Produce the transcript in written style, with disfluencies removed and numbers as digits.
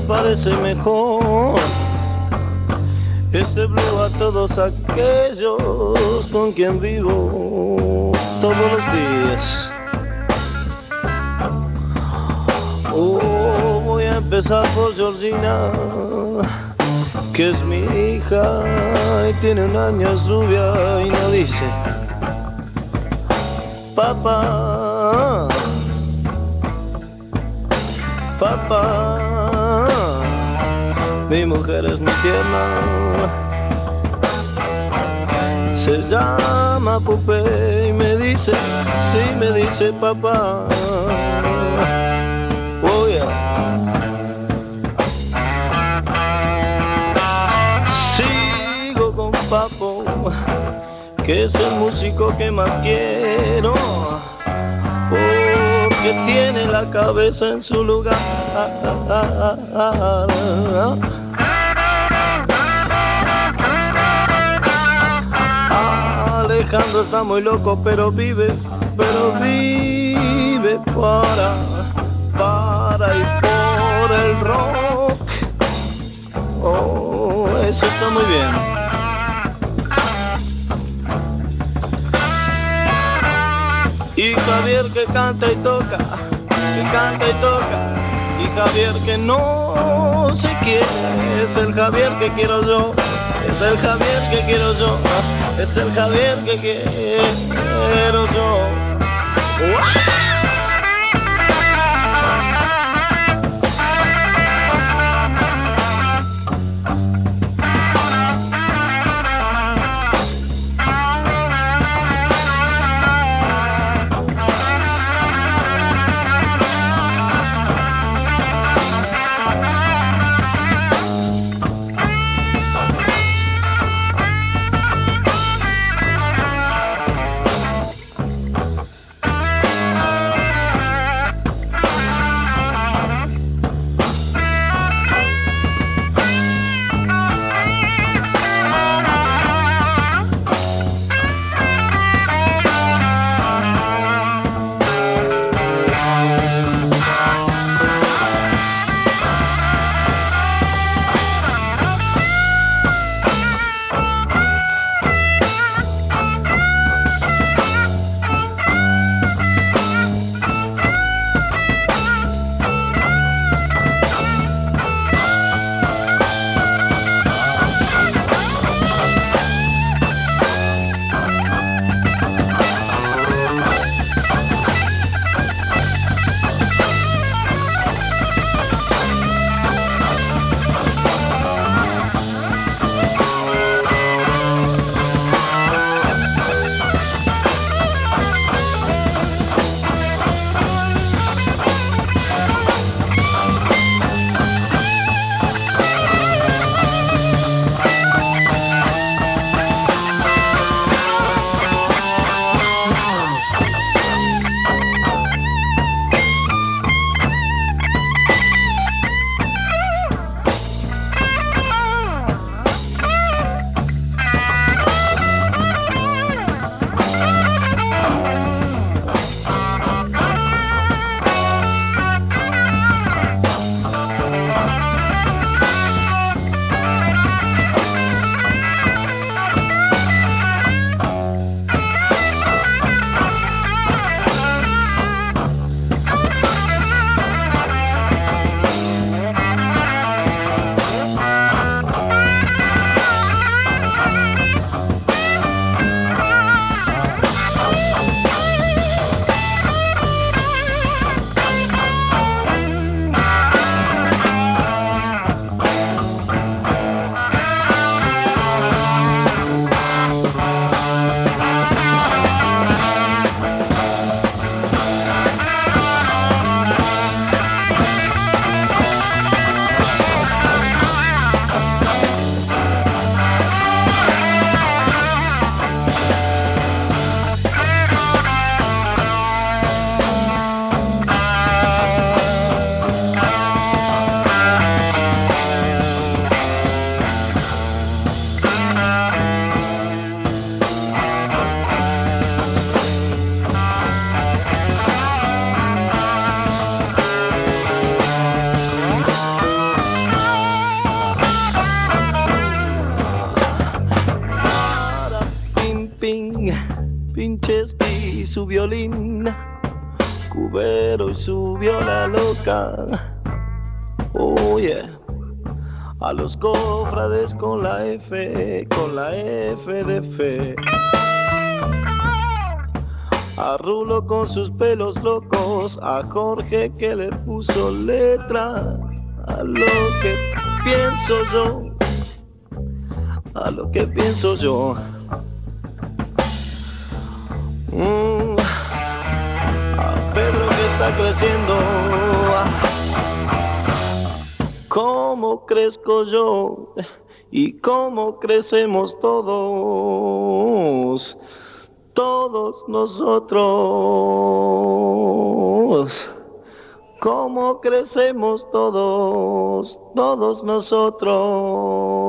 parece mejor este blue a todos aquellos con quien vivo todos los días. Oh, voy a empezar por Georgina, que es mi hija y tiene 1 año, es rubia y no dice papá, papá. Mi mujer es muy tierna, se llama Pupe y me dice, sí, me dice papá. Oh yeah. Sigo con Papo, que es el músico que más quiero, porque tiene la cabeza en su lugar. Alejandro está muy loco, pero vive para y por el rock. Oh, eso está muy bien. Y Javier que canta y toca, y Javier que no se quiere, es el Javier que quiero yo, es el Javier que quiero yo, es el Javier que quiero yo. Chesky, su violín, Cubero y su viola loca. Oh yeah. A los cofrades con la F de fe. A Rulo con sus pelos locos, a Jorge que le puso letra a lo que pienso yo, a lo que pienso yo. A Pedro que está creciendo, ¿cómo crezco yo? ¿Y cómo crecemos todos? Todos nosotros. ¿Cómo crecemos todos? Todos nosotros.